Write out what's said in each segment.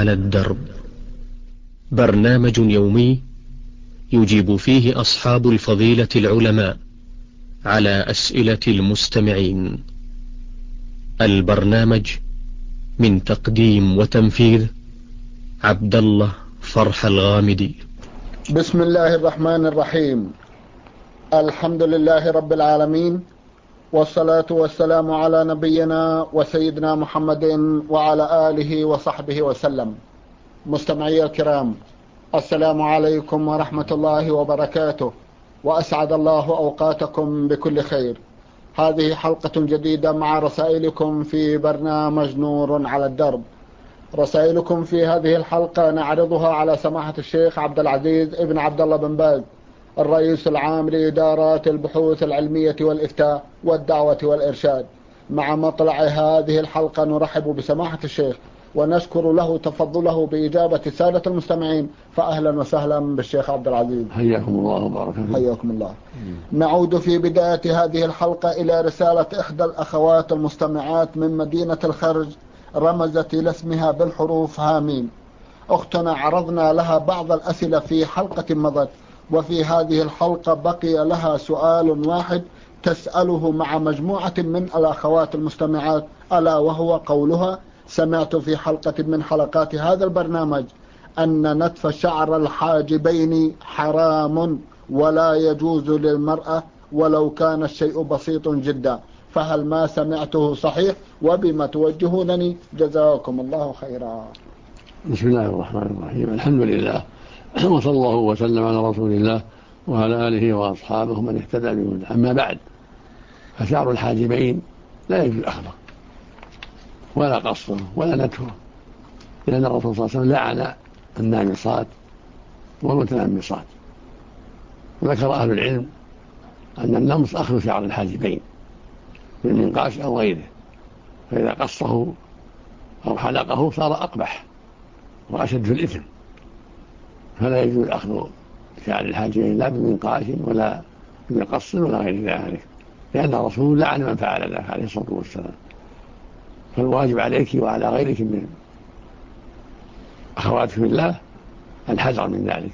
على الدرب، برنامج يومي يجيب فيه أصحاب الفضيلة العلماء على أسئلة المستمعين. البرنامج من تقديم وتنفيذ عبد الله فرح الغامدي. بسم الله الرحمن الرحيم. الحمد لله رب العالمين، والصلاة والسلام على نبينا وسيدنا محمد وعلى آله وصحبه وسلم. مستمعي الكرام، السلام عليكم ورحمة الله وبركاته، وأسعد الله أوقاتكم بكل خير. هذه حلقة جديدة مع رسائلكم في برنامج نور على الدرب. رسائلكم في هذه الحلقة نعرضها على سماحة الشيخ عبد العزيز ابن عبد الله بن باز، الرئيس العام لإدارات البحوث العلمية والإفتاء والدعوة والإرشاد. مع مطلع هذه الحلقة نرحب بسماحة الشيخ ونشكر له تفضله بإجابة السادة المستمعين، فأهلا وسهلا بالشيخ عبد العزيز. حياكم الله وبارك فيكم. حياكم الله. نعود في بداية هذه الحلقة إلى رسالة إحدى الأخوات المستمعات من مدينة الخرج، رمزت إلى اسمها بالحروف هامين. أختنا عرضنا لها بعض الأسئلة في حلقة مضت، وفي هذه الحلقة بقي لها سؤال واحد تسأله مع مجموعة من الأخوات المستمعات، ألا وهو قولها: سمعت في حلقة من حلقات هذا البرنامج أن نتف شعر الحاجبين حرام ولا يجوز للمرأة ولو كان الشيء بسيط جدا، فهل ما سمعته صحيح؟ وبما توجهونني؟ جزاكم الله خيرا. بسم الله الرحمن الرحيم. الحمد لله، وصلى الله وسلم على رسول الله وعلى آله وأصحابه من اهتدى بهداه. أما بعد، فشعر الحاجبين لا يجوز أخذه ولا قصه ولا نتفه، لأن الرسول صلى الله عليه وسلم لعن النامصات والمتنمصات. وذكر أهل العلم أن النمص أخذ شعر الحاجبين بالمنقاش أو غيره، فإذا قصه أو حلقه صار أقبح وأشد في الإثم، فلا يجوز أخذ شعر الحاجبين لا بمنقاش ولا بقص ولا غير ذلك، لأن الرسول لعن من فعل ذلك عليه الصلاة والسلام. فالواجب عليك وعلى غيرك من أخواتك في الله الحذر من ذلك،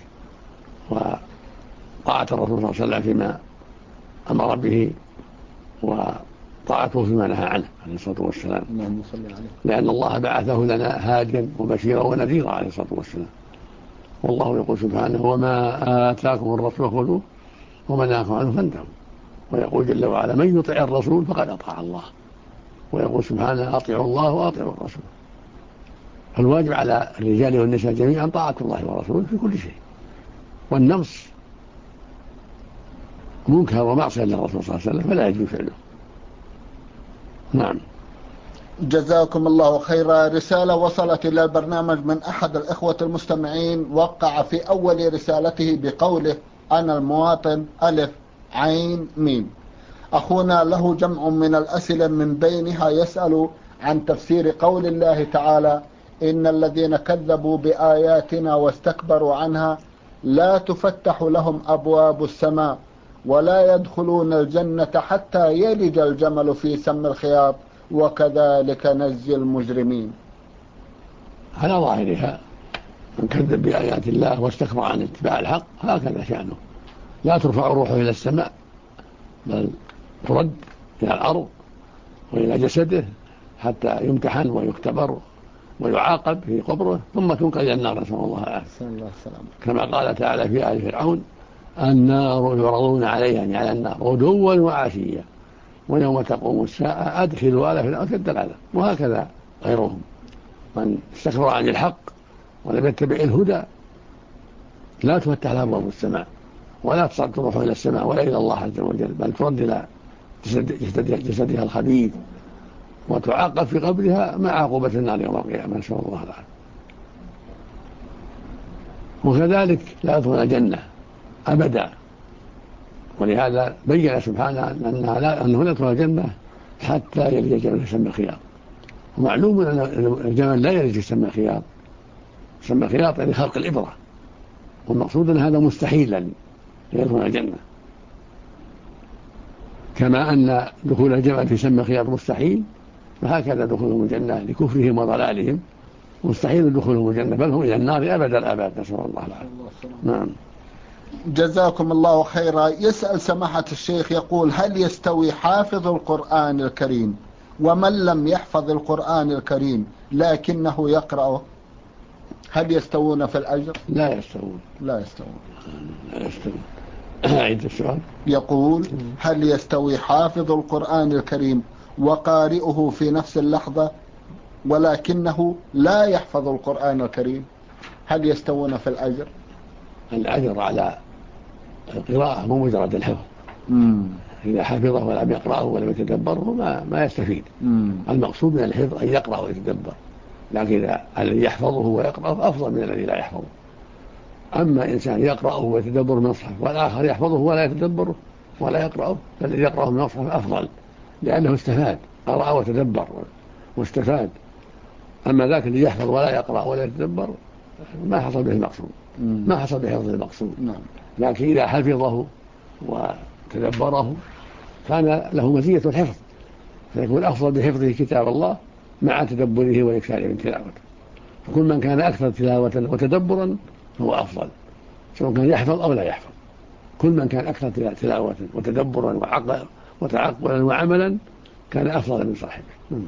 وطاعة الرسول صلى الله عليه وسلم فيما أمر به، وطاعته فيما نهى عنه عليه الصلاة والسلام، لأن الله بعثه لنا هاديا وبشيرا ونذيرا عليه الصلاة والسلام. والله يقول سبحانه: وما آتاكم الرسول خذوه وما نهاكم عنه فانتهوا. ويقول جل وعلا: من يطع الرسول فقد أطاع الله. ويقول سبحانه: أطيعوا الله وأطيعوا الرسول. فالواجب على الرجال والنساء جميعا طاعة الله ورسوله في كل شيء، والنمص منكر ومعصية للرسول صلى الله عليه وسلم فلا يجوز فعله. نعم. جزاكم الله خيرا. رسالة وصلت إلى البرنامج من أحد الإخوة المستمعين، وقع في أول رسالته بقوله: أنا المواطن ألف عين ميم. أخونا له جمع من الأسئلة، من بينها يسأل عن تفسير قول الله تعالى: إن الذين كذبوا بآياتنا واستكبروا عنها لا تفتح لهم أبواب السماء ولا يدخلون الجنة حتى يلج الجمل في سم الخياط وكذلك نجزي المجرمين. على ظاهرها من كذب بآيات الله واستكبر عن اتباع الحق هكذا شأنه، لا ترفع روحه إلى السماء بل ترد إلى الأرض وإلى جسده حتى يمتحن ويختبر ويعاقب في قبره، ثم تنقل إلى النار، نسأل الله العافية. كما قال تعالى في آل فرعون: النار يعرضون عليها، يعني على النار، غدوا وعشيا ويوم تقوم الساعة أدخلوا آل فرعون أشد العذاب. وهكذا غيرهم من استكبر عن الحق ولم يتبع الهدى لا تفتح له أبواب السماء ولا تصعد روحه إلى السماء ولا إلى الله عز وجل، بل ترد إلى جسدها الخبيث وتعاقب في قبرها مع عقوبة النار يوم القيامة، نسأل الله العافية. وكذلك لا يدخل الجنة أبدا، ولهذا بين سبحانه أنه لا يدخل الجنة حتى يلج الجمل في سم الخياط. ومعلوم أن الجمل لا يلج في سم الخياط، سم الخياط يعني خلق الإبرة، والمقصود أن هذا مستحيل أن يدخل الجنة، كما أن دخول الجمل في سم الخياط مستحيل، فهكذا دخولهم الجنة لكفرهم وضلالهم مستحيل دخولهم الجنة، بل هم إلى النار أبد الآباد، نسأل الله العافية. نعم. جزاكم الله خيرا. يسأل سماحة الشيخ يقول: هل يستوي حافظ القرآن الكريم ومن لم يحفظ القرآن الكريم لكنه يقرأه، هل يستوون في الأجر؟ لا يستوون. لا يستوون. لا يستوون. أعيد السؤال. يقول: هل يستوي حافظ القرآن الكريم وقارئه في نفس اللحظة ولكنه لا يحفظ القرآن الكريم، هل يستوون في الأجر؟ الأجر على القراءة مو مجرد الحفظ. إذا حفظه ولم يقرأه ولم يتدبره ما يستفيد. المقصود من الحفظ أن يقرأ ويتدبر، لكن إذا الذي يحفظه ويقرأه أفضل من الذي لا يحفظه. أما إنسان يقرأه ويتدبر من المصحف والآخر يحفظه ولا يتدبره ولا يقرأه، فالذي يقرأه من المصحف أفضل، لأنه استفاد، قرأ وتدبر واستفاد. أما ذاك اللي يحفظ ولا يقرأ ولا يتدبر ما حصل به المقصود، ما حصل بحفظ المقصود. لكن إذا حفظه وتدبره كان له مزية الحفظ، فيكون أفضل بحفظه كتاب الله مع تدبره والإكثار من تلاوته. فكل من كان أكثر تلاوة وتدبرا هو أفضل، سواء كان يحفظ أو لا يحفظ. كل من كان أكثر تلاوة وتدبرا وتعقلا وعملا كان أفضل من صاحبه.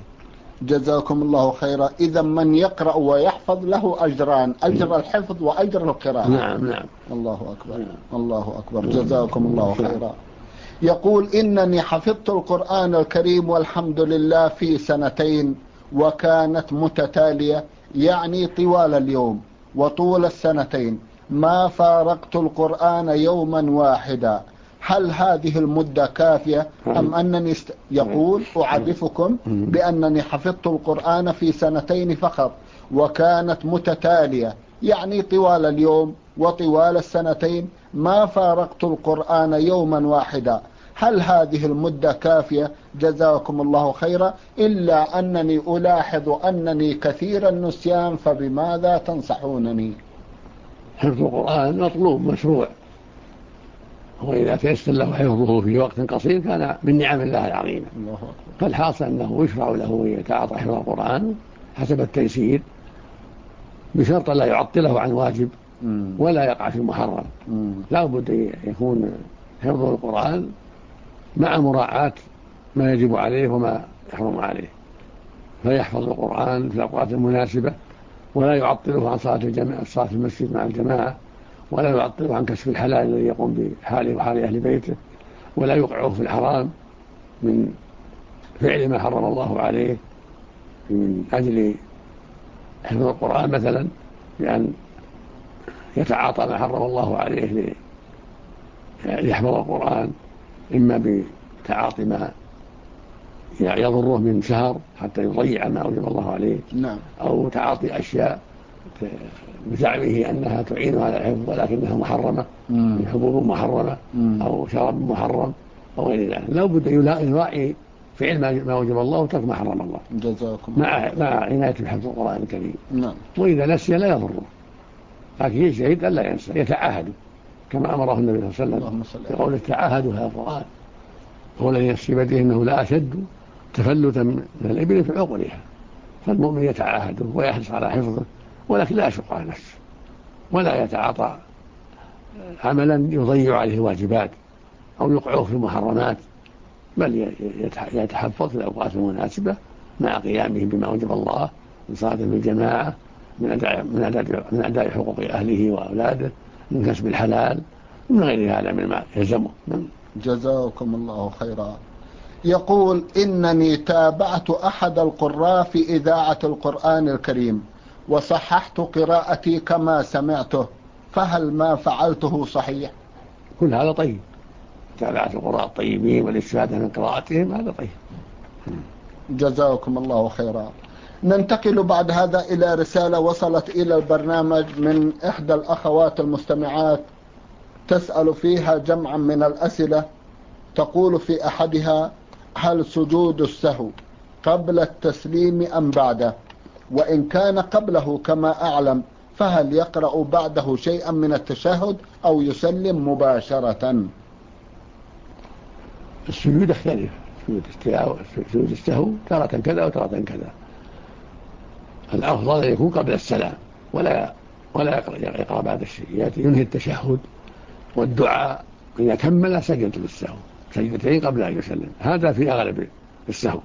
جزاكم الله خيرا. إذا من يقرأ ويحفظ له أجران: أجر الحفظ وأجر القراءة. نعم. الله أكبر. الله أكبر. جزاكم الله خيرا. يقول: إنني حفظت القرآن الكريم والحمد لله في 2 وكانت متتالية، يعني طوال اليوم وطول 2 ما فارقت القرآن يوما واحدا، هل هذه المدة كافية أم أنني يقول: أعرفكم بأنني حفظت القرآن في 2 فقط وكانت متتالية، يعني طوال اليوم وطوال 2 ما فارقت القرآن يوما واحدا، هل هذه المدة كافية؟ جزاكم الله خيرا، إلا أنني ألاحظ أنني كثير النسيان، فبماذا تنصحونني؟ حفظ القرآن مطلوب مشروع، وإذا تيسر له حفظه في وقت قصير كان من نعم الله العظيمة. فالحاصل أنه يشرع له أن يتعاطى حفظ القرآن حسب التيسير، بشرط لا يعطله عن واجب ولا يقع في محرم. لا بد يكون حفظ القرآن مع مراعاة ما يجب عليه وما يحرم عليه، فيحفظ القرآن في الأوقات المناسبة ولا يعطله عن صلاة المسجد مع الجماعة، ولا يعطله عن كسب الحلال الذي يقوم بحاله وحال أهل بيته، ولا يوقعه في الحرام من فعل ما حرم الله عليه من أجل حفظ القرآن، مثلا بأن يتعاطى ما حرم الله عليه ليحفظ القرآن، إما بتعاطي ما يضره من سهر حتى يضيع ما أوجب الله عليه، أو تعاطي أشياء بزعمه أنها تعين على الحفظ ولكنها محرمة من حبوب محرمة أو شراب محرم أو غير ذلك. لا بد يراعي فعل ما وجب الله وترك ما حرم الله، مع عناية بحفظ القرآن الكريم. وإذا نسي لا يضره، لكن يجتهد ألا ينسى، يتعاهد كما أمره النبي صلى الله عليه وسلم يقول: تعاهدوا هذا القرآن، هو الذي نفسي بيده إنه لا أشد تفلتا من الإبل في عقلها. فالمؤمن يتعاهده ويحرص على حفظه، ولكن لا يشق على نفسه ولا يتعاطى عملا يضيع عليه الواجبات أو يوقعه في المحرمات، بل يتحفظ في الأوقات المناسبة مع قيامه بما وجب الله من صلاة في الجماعة، من أداء حقوق أهله وأولاده، من كسب الحلال، من غير هذا مما يلزمه. جزاكم الله خيرا. يقول: إنني تابعت أحد القراء في إذاعة القرآن الكريم وصححت قراءتي كما سمعته، فهل ما فعلته صحيح؟ كل هذا طيب، تابعت القراء الطيبين والاستفادة من قراءتهم هذا طيب. جزاكم الله خيرا. ننتقل بعد هذا إلى رسالة وصلت إلى البرنامج من إحدى الأخوات المستمعات تسأل فيها جمعا من الأسئلة. تقول في أحدها: هل سجود السهو قبل التسليم أم بعده؟ وإن كان قبله كما أعلم فهل يقرأ بعده شيئا من التشهد أو يسلم مباشرة؟ السجود يختلف، سجود السهو تارة كذا وتارة كذا. الأفضل أن يكون قبل السلام ولا يقرأ بعد الشيء، يأتي ينهي التشهد والدعاء، إذا كمل سجد للسهو سجدتين قبل أن يسلم، هذا في أغلب السهو.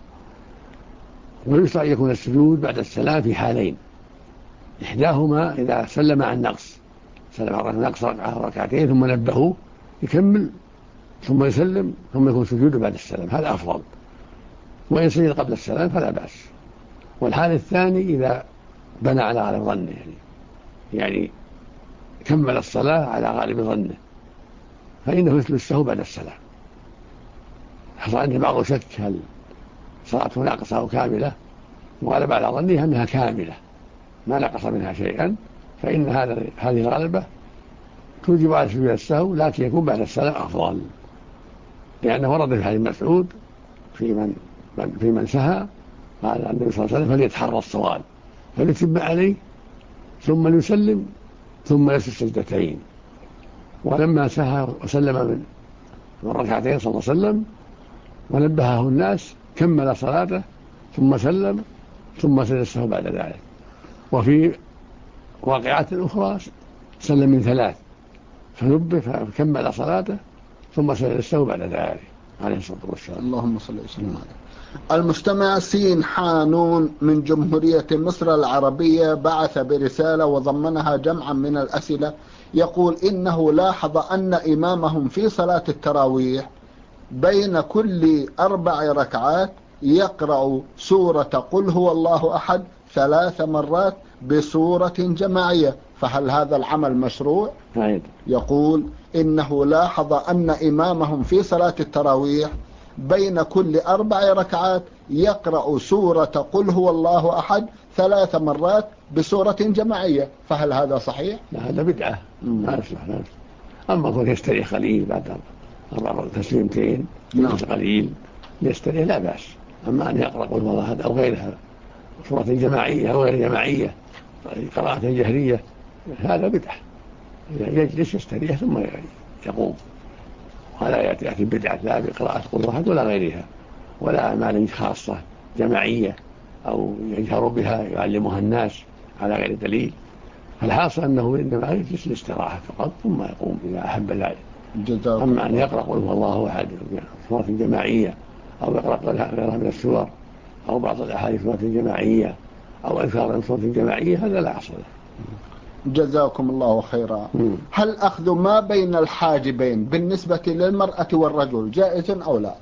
ويشرع يكون السجود بعد السلام في حالين، إحداهما إذا سلم عن نقص، سلم عن نقص ركعة وركعتين ثم نبهوه يكمل ثم يسلم ثم يكون سجوده بعد السلام، هذا أفضل. وإن سجد قبل السلام فلا بأس. والحال الثاني إذا بنى على غالب ظنه، يعني كمل الصلاة على غالب ظنه، فإنه مثل السهو بعد السلام. حصل عنده بعض شك هل صلاته ناقصة أو كاملة، وغلب على ظنه أنها كاملة ما نقص منها شيئا، فإن هذه الغلبة توجب على سجود السهو، لكن يكون بعد السلام أفضل، لأنه ورد في حديث مسعود في من سهى قال النبي صلى الله عليه وسلم فليتحرى الصواب فليتم عليه ثم ليسلم ثم يسجد سجدتين. ولما سهى وسلم من ركعتين صلى الله عليه وسلم ونبهه الناس كمل صلاته ثم سلم ثم سجد السهو بعد ذلك. وفي واقعات أخرى سلم من 3 فنبه فكمل صلاته ثم سجد السهو بعد ذلك عليه الصلاة والسلام. اللهم صل وسلم عليه. المستمع سين حانون من جمهورية مصر العربية بعث برسالة وضمنها جمعا من الأسئلة، يقول إنه لاحظ أن إمامهم في صلاة التراويح بين كل 4 ركعات يقرأ سورة قل هو الله أحد 3 مرات بصورة جماعية، فهل هذا العمل مشروع؟ يقول إنه لاحظ أن إمامهم في صلاة التراويح بين كل 4 ركعات يقرأ سورة قل هو الله أحد 3 مرات بصورة جماعية، فهل هذا صحيح؟ لا، هذا بدعة ما يصلح. أما كون يستريح قليل بعد 4 تسليمتين قليل يستريح لا بأس. أما أن يقرأ قل هو الله أحد أو غيرها صورة جماعية أو غير جماعية قراءة جهرية هذا بدعة، يجلس يستريح ثم يقوم، ولا يأتي بدعة لا بقراءة قل واحد ولا غيرها ولا أعمال خاصة جماعية أو يجهر بها يعلمها الناس على غير دليل. فالحاصل أنه إنما يجلس الاستراحة فقط ثم يقوم إذا أحب ذلك. أما أن يقرأ قل هو الله أحد صورة جماعية أو يقرأ غيرها من السور أو بعض الأحاديث صورة جماعية أو أذكار من صورة جماعية هذا لا أصل له. جزاكم الله خيرا. هل أخذ ما بين الحاجبين بالنسبة للمرأة والرجل جائز أو لا؟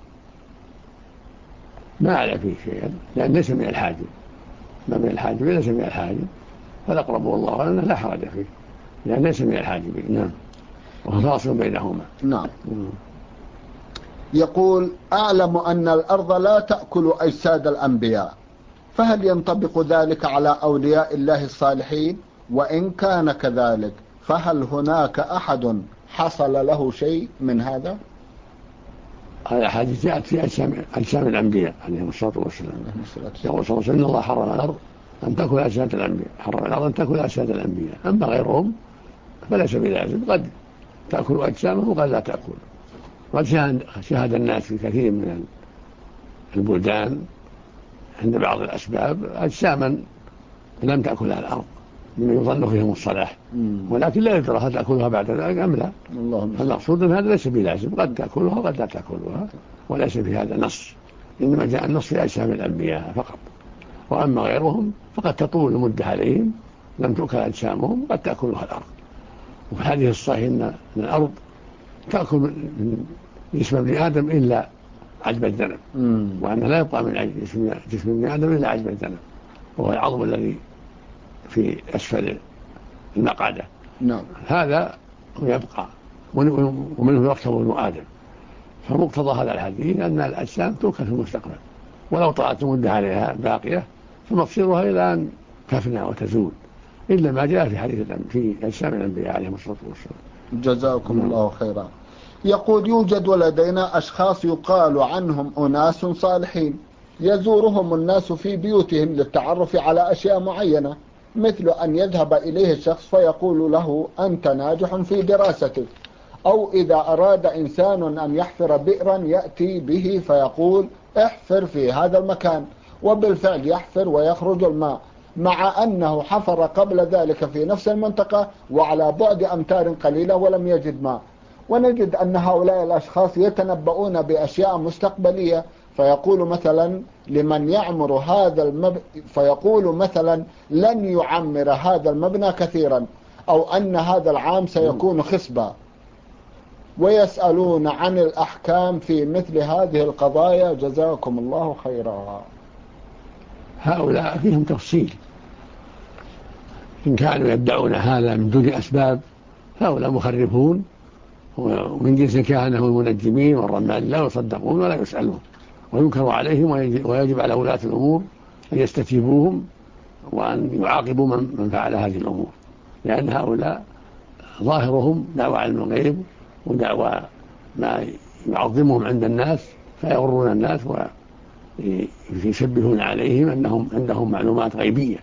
ما على فيه شيئا، لأن ليس من الحاجب، ما بين الحاجبين ليس من الحاجب، فالأقرب والله أنه لا حرج فيه لأن ليس من الحاجبين. نعم، وهو فاصل بينهما. نعم. يقول أعلم أن الأرض لا تأكل أجساد الأنبياء، فهل ينطبق ذلك على أولياء الله الصالحين؟ وإن كان كذلك فهل هناك أحد حصل له شيء من هذا؟ هذا حديث جاءت في أجسام الأنبياء عليهم الصلاة والسلام. يقول صلى الله عليه وسلم إن الله حرم الأرض أن تأكل أجساد الأنبياء، حرم الأرض أن تأكل أجساد الأنبياء، أما غيرهم فليس بلازم، قد تأكل أجسامه وقد لا تأكل. قد شاهد الناس في كثير من البلدان عند بعض الأسباب أجساما لم تأكلها الأرض مما يظن فيهم الصلاح، ولكن لا يدرى هل تأكلها بعد ذلك أم لا. المقصود أن هذا ليس بلازم، قد تأكلها وقد لا تأكلها، وليس في هذا نص، إنما جاء النص في أجسام الأنبياء فقط. وأما غيرهم فقد تطول المدة عليهم لم تؤكل أجسامهم قد تأكلها الأرض. وفي الحديث الصحيح أن الأرض تأكل من جسم ابن آدم إلا عجب الذنب، وأن لا يبقى من جسم ابن آدم إلا عجب الذنب، وهو العظم الذي في أسفل المقعدة. نعم. هذا يبقى ومنه يركب ابن آدم. فمقتضى هذا الحديث أن الأجسام تؤكل في المستقبل، ولو طالت المدة عليها باقية فمصيرها إلى أن تفنى وتزول، إلا ما جاء في حديث في أجسام الأنبياء عليهم الصلاة والسلام. جزاكم الله خيرا. يقول يوجد لدينا أشخاص يقال عنهم أناس صالحين يزورهم الناس في بيوتهم للتعرف على أشياء معينة، مثل أن يذهب إليه الشخص فيقول له أنت ناجح في دراستك، أو إذا أراد إنسان أن يحفر بئرا يأتي به فيقول احفر في هذا المكان، وبالفعل يحفر ويخرج الماء. مع أنه حفر قبل ذلك في نفس المنطقة وعلى بعد أمتار قليلة ولم يجد ماء. ونجد أن هؤلاء الأشخاص يتنبؤون بأشياء مستقبلية، فيقول مثلا لمن يعمر هذا فيقول مثلا لن يعمر هذا المبنى كثيرا، أو أن هذا العام سيكون خصبا، ويسألون عن الأحكام في مثل هذه القضايا. جزاكم الله خيرا. هؤلاء فيهم تفصيل، إن كانوا يدعون هذا من دون أسباب هؤلاء مخرفون، ومن جنس الكهنة والمنجمين والرمال لا يصدقون ولا يسألون، وينكر عليهم، ويجب على ولاة الأمور أن يستتيبوهم وأن يعاقبوا من فعل هذه الأمور، لأن هؤلاء ظاهرهم دعوى علم الغيب ودعوى ما يعظمهم عند الناس فيغرون الناس ويشبهون عليهم أنهم عندهم معلومات غيبية.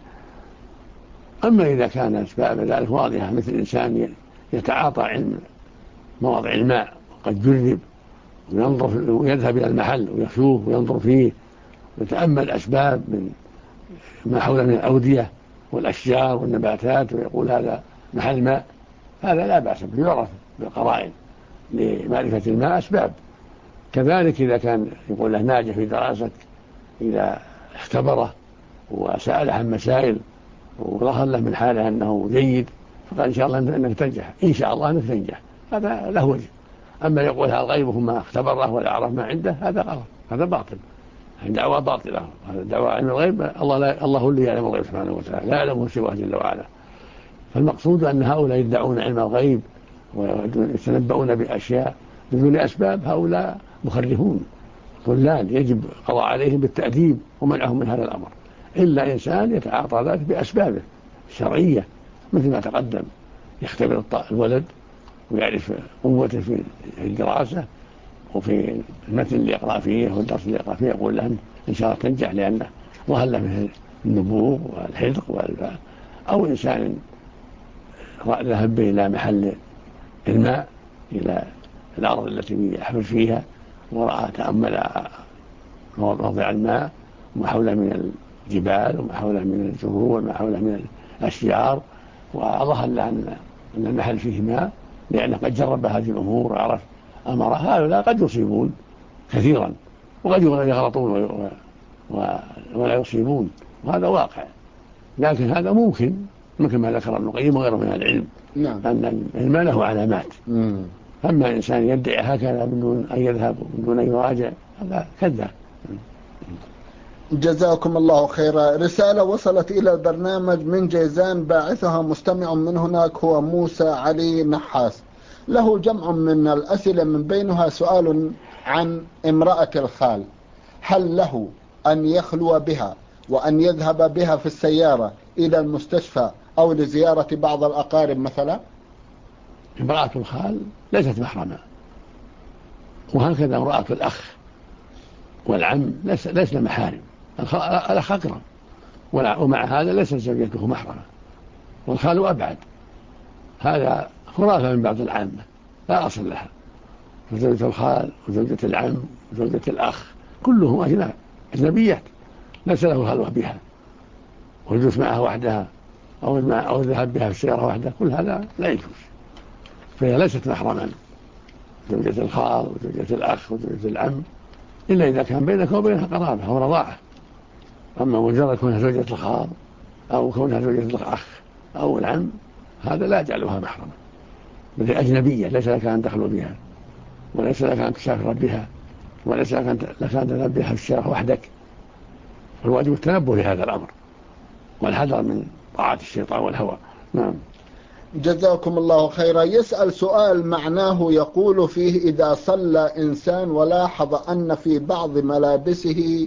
أما إذا كان أسباب ذلك واضحة، مثل إنسان يتعاطى علم مواضع الماء وقد جرب وينظر ويذهب إلى المحل ويشوف وينظر فيه ويتأمل الأسباب من ما حوله من الأودية والأشجار والنباتات ويقول هذا محل ماء، هذا لا بأس به، يعرف بالقرائن لمعرفة الماء أسباب. كذلك إذا كان يقول له ناجح في دراسة، إذا اختبره وسأله عن مسائل وظهر له من حاله أنه جيد فقال إن شاء الله أنك تنجح، إن شاء الله أنك تنجح، هذا له وجه. أما يقول هذا الغيب ما اختبره ولا عرف ما عنده، هذا غلط، هذا باطل، دعوة باطلة. هذا دعوة علم الغيب، الله اللي يعلم الغيب سبحانه وتعالى، لا يعلمه سواه جل وعلا. فالمقصود أن هؤلاء يدعون علم الغيب ويتنبؤون بأشياء بدون أسباب، هؤلاء مخرفون ضلال، يجب القضاء عليهم بالتأديب ومنعهم من هذا الأمر، إلا إنسان يتعاطى ذلك بأسبابه الشرعية، مثل ما تقدم، يختبر الولد ويعرف قوته في الدراسة وفي المتن اللي يقرأ فيه والدرس اللي يقرأ فيه، يقول له إن شاء الله تنجح لأنه ظهر له من النبوغ والحذق أو إنسان ذهب به إلى محل الماء، إلى الأرض التي يحفر فيها ورأى تأمل موضع الماء وما حوله من الجبال وما حوله من الزهور وما حوله من الأشجار، وظهر له أن المحل فيه ماء، لأنه قد جرب هذه الأمور وعرف أمرها. هؤلاء قد يصيبون كثيرا وقد يغلطون ولا يصيبون، وهذا واقع، لكن هذا ممكن ما ذكر ابن القيم وغيره من العلم، نعم. أن العلم له علامات. أما إنسان يدعي هكذا من دون أن يذهب ومن دون أن يراجع، هذا كذاب. جزاكم الله خيرا. رسالة وصلت إلى البرنامج من جيزان، باعثها مستمع من هناك هو موسى علي نحاس، له جمع من الأسئلة، من بينها سؤال عن امرأة الخال، هل له أن يخلو بها وأن يذهب بها في السيارة إلى المستشفى أو لزيارة بعض الأقارب مثلا؟ امرأة الخال ليست محرمة، وهكذا امرأة الأخ والعم ليسن محارم، الأخ أقرب، ومع هذا ليست زوجته محرمة، والخال أبعد. هذا خرافة من بعض العامة لا أصل لها، وزوجة الخال وزوجة العم وزوجة الأخ كلهم أجنبيات، ليس له خلوة بها والجلوس معها وحدها أو الذهاب بها في السيارة وحدها، كل هذا لا يجوز، فهي ليست محرما، زوجة الخال وزوجة الأخ وزوجة العم، إلا إذا كان بينك وبينها قرابة أو رضاعة. أما مجرد كونها زوجة الخال أو كونها زوجة الأخ أو العم، هذا لا يجعلها محرما، بل أجنبية، ليس لك أن تخلو بها، وليس لك أن تسافر بها، وليس لك أن تذهب بها في السيارة وحدك. فالواجب التنبه لهذا الأمر والحذر من طاعة الشيطان والهوى. نعم. جزاكم الله خيرا. يسأل سؤال معناه يقول فيه: إذا صلى إنسان ولاحظ أن في بعض ملابسه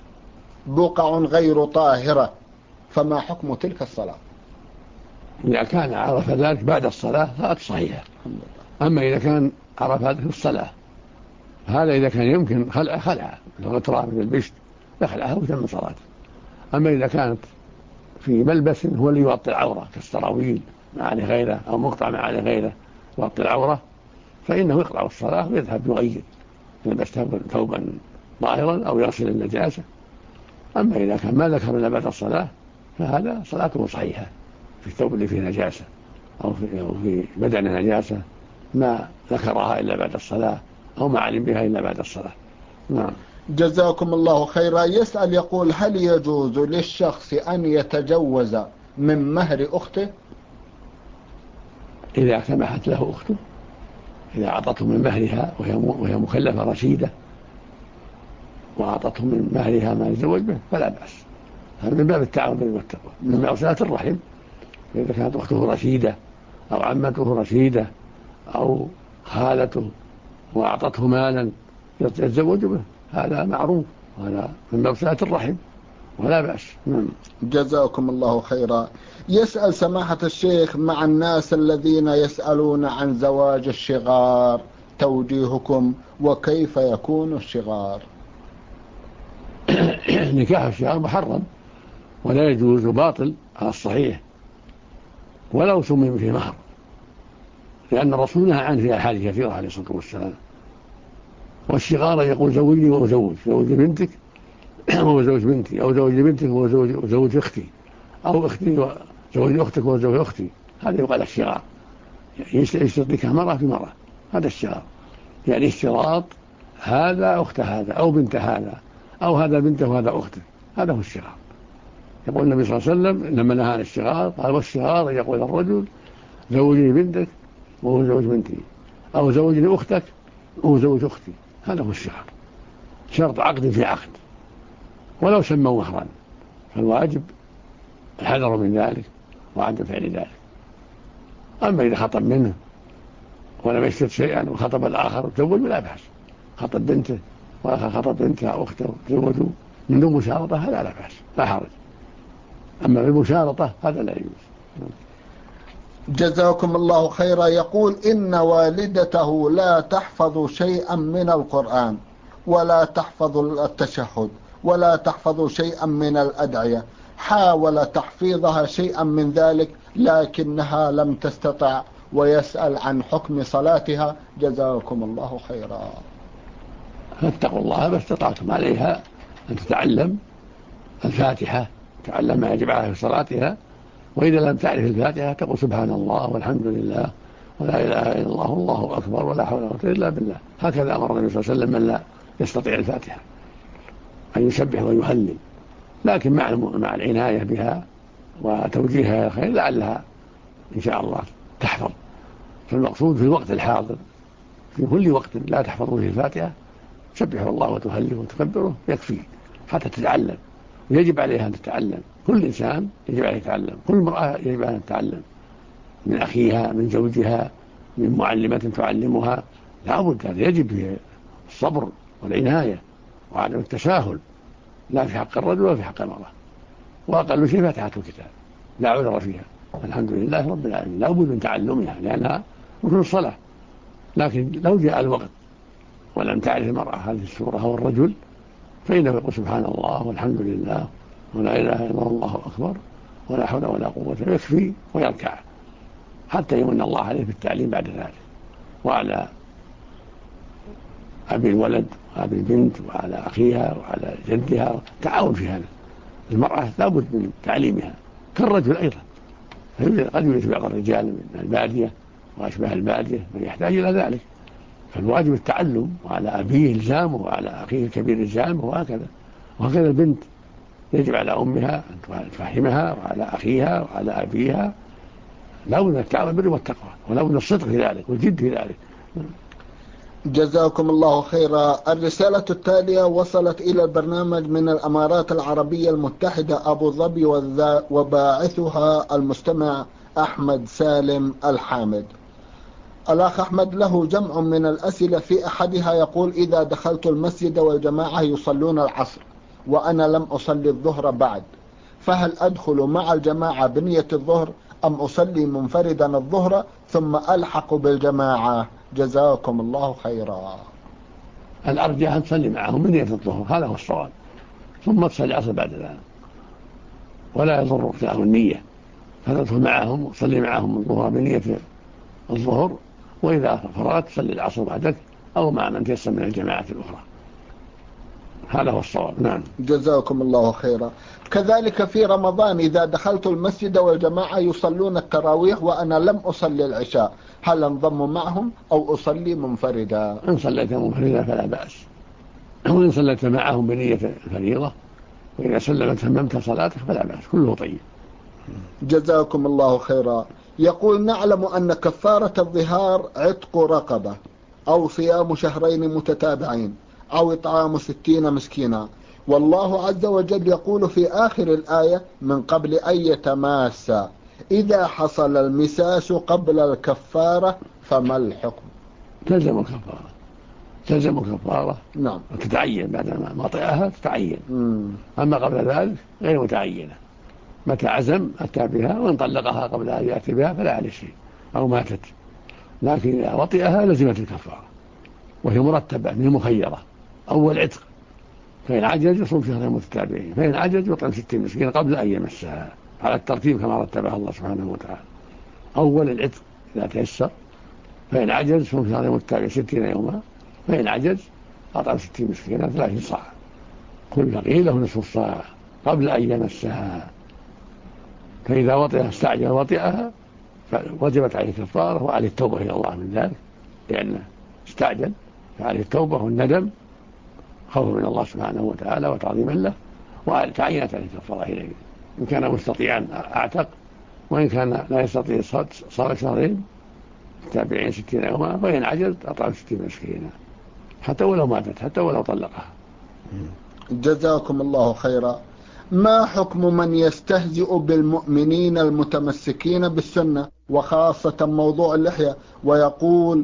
بقع غير طاهرة، فما حكم تلك الصلاة؟ إذا كان عرف ذلك بعد الصلاة فهذا صحيح، أما إذا كان عرف ذلك في الصلاة، هذا إذا كان يمكن خلع الغطرة من البشت يخلعها وتم صلاته. أما إذا كانت في ملبس هو اللي يغطي العورة كالسراويل ما عليه غيره أو مقطع ما عليه غيره يغطي العورة، فإنه يقطع الصلاة ويذهب يغير، يلبس ثوبا ظاهرا أو يغسل النجاسة. أما إذا كان ما ذكر إلا بعد الصلاة فهذا صلاته صحيحة. في الثوب اللي فيه نجاسة أو في بدن نجاسة ما ذكرها إلا بعد الصلاة أو ما علم بها إلا بعد الصلاة. نعم. جزاكم الله خيرا. يسأل يقول: هل يجوز للشخص أن يتجوز من مهر أخته؟ إذا سمحت له أخته، إذا أعطته من مهرها وهي مكلفة رشيدة وأعطته من مهرها ما يتزوج به فلا بأس. هذا من باب التعاون والتقوى، من باب صلة الرحم. إذا كانت أخته رشيدة أو عمته رشيدة أو خالته وأعطته مالا يتزوج به، هذا معروف، وهذا من باب صلة الرحم ولا بأس. جزاكم الله خيرا. يسأل سماحة الشيخ: مع الناس الذين يسألون عن زواج الشغار توجيهكم، وكيف يكون الشغار؟ نكاح الشغار محرم ولا يجوز باطل على الصحيح ولو سمي فيه مهر، لأن الرسول نهى عنه في أحاديث كثيرة عليه الصلاة والسلام. والشغار يقول زوجني وأزوج، زوج بنتك وزوج بنتي، أو زوج بنتك وزوج أختي، أو أختي وزوج أختك وزوج أختي، هذا يقال الشغار. يشترط نكاح مرأة في مرأة، هذا الشغار. يعني اشتراط هذا أخت هذا أو بنت هذا أو هذا بنته وهذا أخته، هذا هو الشغار. يقول النبي صلى الله عليه وسلم لما نهى عن الشغار قال: والشغار يقول الرجل زوجني بنتك وهو زوج بنتي، أو زوجني أختك وهو زوج أختي، هذا هو الشغار. شرط عقد في عقد ولو سموا مهرا، فالواجب الحذر من ذلك وعدم فعل ذلك. أما إذا خطب منه ولم يشترط شيئا وخطب الآخر تزوج لا بأس. خطب بنته والآخر خطب بنته أو أخته تزوجوا من دون مشارطة، هذا لا بأس، لا حرج. أما بالمشارطة هذا لا يجوز. جزاكم الله خيرا. يقول: إن والدته لا تحفظ شيئا من القرآن ولا تحفظ التشهد ولا تحفظ شيئا من الأدعية، حاول تحفيظها شيئا من ذلك لكنها لم تستطع، ويسأل عن حكم صلاتها. جزاكم الله خيرا. فاتقوا الله ما استطعتم. عليها أن تتعلم الفاتحة، تتعلم ما يجب عليها في صلاتها، وإذا لم تعرف الفاتحة تقول سبحان الله والحمد لله ولا إله إلا الله والله أكبر ولا حول ولا قوة إلا بالله. هكذا أمر النبي صلى الله عليه وسلم من لا يستطيع الفاتحة أن يسبح ويهلل، لكن مع العناية بها وتوجيهها إلى الخير لعلها إن شاء الله تحفظ. فالمقصود في الوقت الحاضر في كل وقت لا تحفظ فيه الفاتحة تسبح الله وتهلله وتكبره يكفي حتى تتعلم. ويجب عليها أن تتعلم، كل إنسان يجب عليه يتعلم، كل امرأة يجب عليها أن تتعلم من أخيها من زوجها من معلمة تعلمها. لابد، هذا يجب فيه الصبر والعناية وعدم التساهل، لا في حق الرجل ولا في حق المرأة. وأقل شيء فاتحة الكتاب لا عذر فيها. الحمد لله رب العالمين، لا بد من تعلمها لأنها ركن الصلاة. لكن لو جاء الوقت ولم تعرف المرأة هذه السورة أو الرجل فإنه يقول سبحان الله والحمد لله ولا إله إلا الله أكبر ولا حول ولا قوة، يكفي ويركع حتى يمن الله عليه بالتعليم بعد ذلك. وعلى أبي الولد وأبي البنت وعلى أخيها وعلى جدها تعاون في هذا. المرأة لابد من تعليمها كالرجل أيضا. قد يوجد بعض الرجال من البادية وأشباه البادية من يحتاج إلى ذلك، فالواجب التعلم، وعلى أبيه إلزامه وعلى أخيه الكبير إلزامه، وهكذا البنت يجب على أمها أن تفهمها وعلى أخيها وعلى أبيها. لا بد من التعاون بالبر والتقوى ولا بد من الصدق في ذلك والجد في ذلك. جزاكم الله خيرا. الرسالة التالية وصلت إلى البرنامج من الأمارات العربية المتحدة أبو ظبي، وباعثها المستمع أحمد سالم الحامد. الأخ أحمد له جمع من الأسئلة، في أحدها يقول: إذا دخلت المسجد والجماعة يصلون العصر وأنا لم أصلي الظهر بعد، فهل أدخل مع الجماعة بنية الظهر أم أصلي منفردا الظهر ثم ألحق بالجماعة؟ جزاكم الله خيرا. الأرجح أن تصلي معهم بنية الظهر، هذا هو الصواب، ثم تصلي العصر بعد ذلك، ولا يضر اختلاف النية، فتدخل معهم وتصلي معهم الظهر بنية الظهر، وإذا فرغت تصلي العصر بعدك أو مع من تيسر من الجماعة الأخرى. هذا هو الصواب. نعم. جزاكم الله خيرا. كذلك في رمضان إذا دخلت المسجد والجماعة يصلون التراويح وأنا لم أصلي العشاء، هل انضم معهم أو أصلي منفردا؟ إن صليت منفردا فلا بأس، وإن صليت معهم بنية الفريضة، وإذا سلمت هممت صلاتك فلا بأس، كله طيب. جزاكم الله خيرا. يقول: نعلم أن كفارة الظهار عتق رقبة أو صيام شهرين متتابعين أو إطعام 60 مسكينا، والله عز وجل يقول في آخر الآية: من قبل أن يتماسا، إذا حصل المساس قبل الكفارة فما الحكم؟ تلزم كفارة. نعم. وتتعين بعد ما طئها تتعين. أما قبل ذلك غير متعينة، متى عزم أتى بها، وإن طلقها قبل أن يأتي بها فلا عليه شيء أو ماتت. لكن إذا وطئها لزمت الكفارة، وهي مرتبة من مخيرة. أول عتق، فإن عجز يصوم شهرين متتابعين، فإن عجز يطعم 60 مسكين قبل أن يمسها، على الترتيب كما رتبها الله سبحانه وتعالى. أول العتق إذا تيسر، فإن عجز يصوم شهرين متتابعين 60 يوما، فإن عجز أطعم 60 مسكينا 30 صاع، كل فقير له نصف الصاع قبل أن يمسها. فإذا وطئها استعجل وطئها فوجبت عليه الكفارة وعليه التوبة إلى الله من ذلك، لأنه استعجل، فعليه التوبة والندم خوفا من الله سبحانه وتعالى وتعظيما له، وتعينت عليه الكفارة إليه. إن كان مستطيعا أعتق، وإن كان لا يستطيع صام شهرين متتابعين 60 يوما، فإن عجز أطعم 60 مسكينا، حتى ولو ماتت، حتى ولو طلقها. جزاكم الله خيرا. ما حكم من يستهزئ بالمؤمنين المتمسكين بالسنة وخاصة موضوع اللحية، ويقول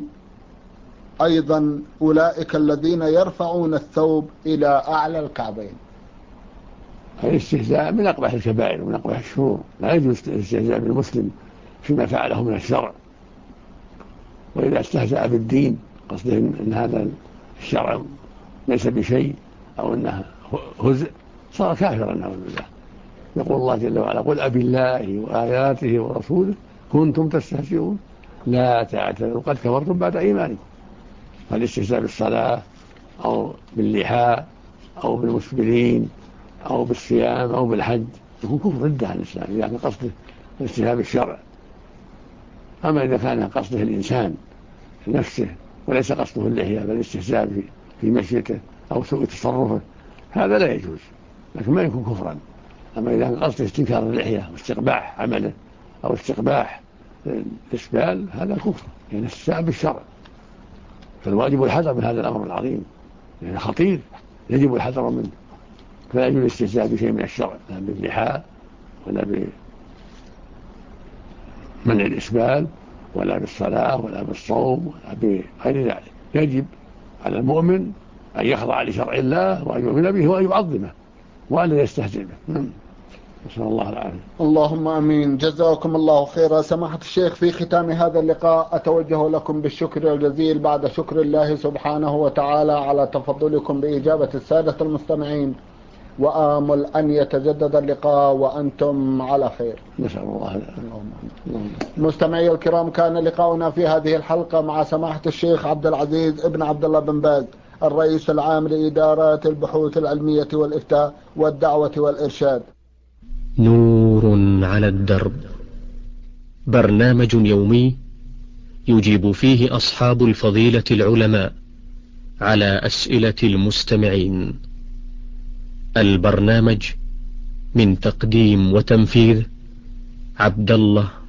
أيضا أولئك الذين يرفعون الثوب إلى أعلى الكعبين؟ الاستهزاء من أقبح الكبائر ومن أقبح الشرور، لا يجوز الاستهزاء بالمسلم فيما فعله من الشرع. وإذا استهزأ بالدين قصده أن هذا الشرع ليس بشيء أو أنه هزء، صار كافرا نعوذ بالله. يقول الله جل وعلا: قل أبي الله وآياته ورسوله كنتم تستهزئون لا تعتذروا قد كفرتم بعد إيمانكم. فالاستهزاء بالصلاة أو باللحى أو بالمسبلين أو بالصيام أو بالحج يكون كفر ضد عن الإسلام إذا كان قصده الاستهزاء بالشرع. أما إذا كان قصده الإنسان نفسه وليس قصده اللحية بل الاستهزاء في مشيته أو سوء تصرفه، هذا لا يجوز، لكن ما يكون كفرا. أما إذا كان قصده استنكار اللحية واستقباح عمله أو استقباح الإسبال، هذا كفر، يعني استهزاء بالشرع. فالواجب الحذر من هذا الأمر العظيم، يعني خطير، يجب الحذر منه. فلا يجوز الاستهزاء بشيء من الشرع، لا باللحى ولا بمنع الإسبال ولا بالصلاة ولا بالصوم ولا بغير ذلك. يجب على المؤمن أن يخضع لشرع الله وأن يؤمن به وأن يعظمه وأن لا يستهزئ به. نسأل الله العافية. اللهم أمين. جزاكم الله خيرا. سماحة الشيخ، في ختام هذا اللقاء أتوجه لكم بالشكر الجزيل بعد شكر الله سبحانه وتعالى على تفضلكم بإجابة السادة المستمعين، وآمل أن يتجدد اللقاء وأنتم على خير. نسأل الله. مستمعي الكرام، كان لقاؤنا في هذه الحلقة مع سماحة الشيخ عبد العزيز ابن عبد الله بن باز، الرئيس العام لإدارات البحوث العلمية والإفتاء والدعوة والإرشاد. نور على الدرب، برنامج يومي يجيب فيه أصحاب الفضيلة العلماء على أسئلة المستمعين. البرنامج من تقديم وتنفيذ عبد الله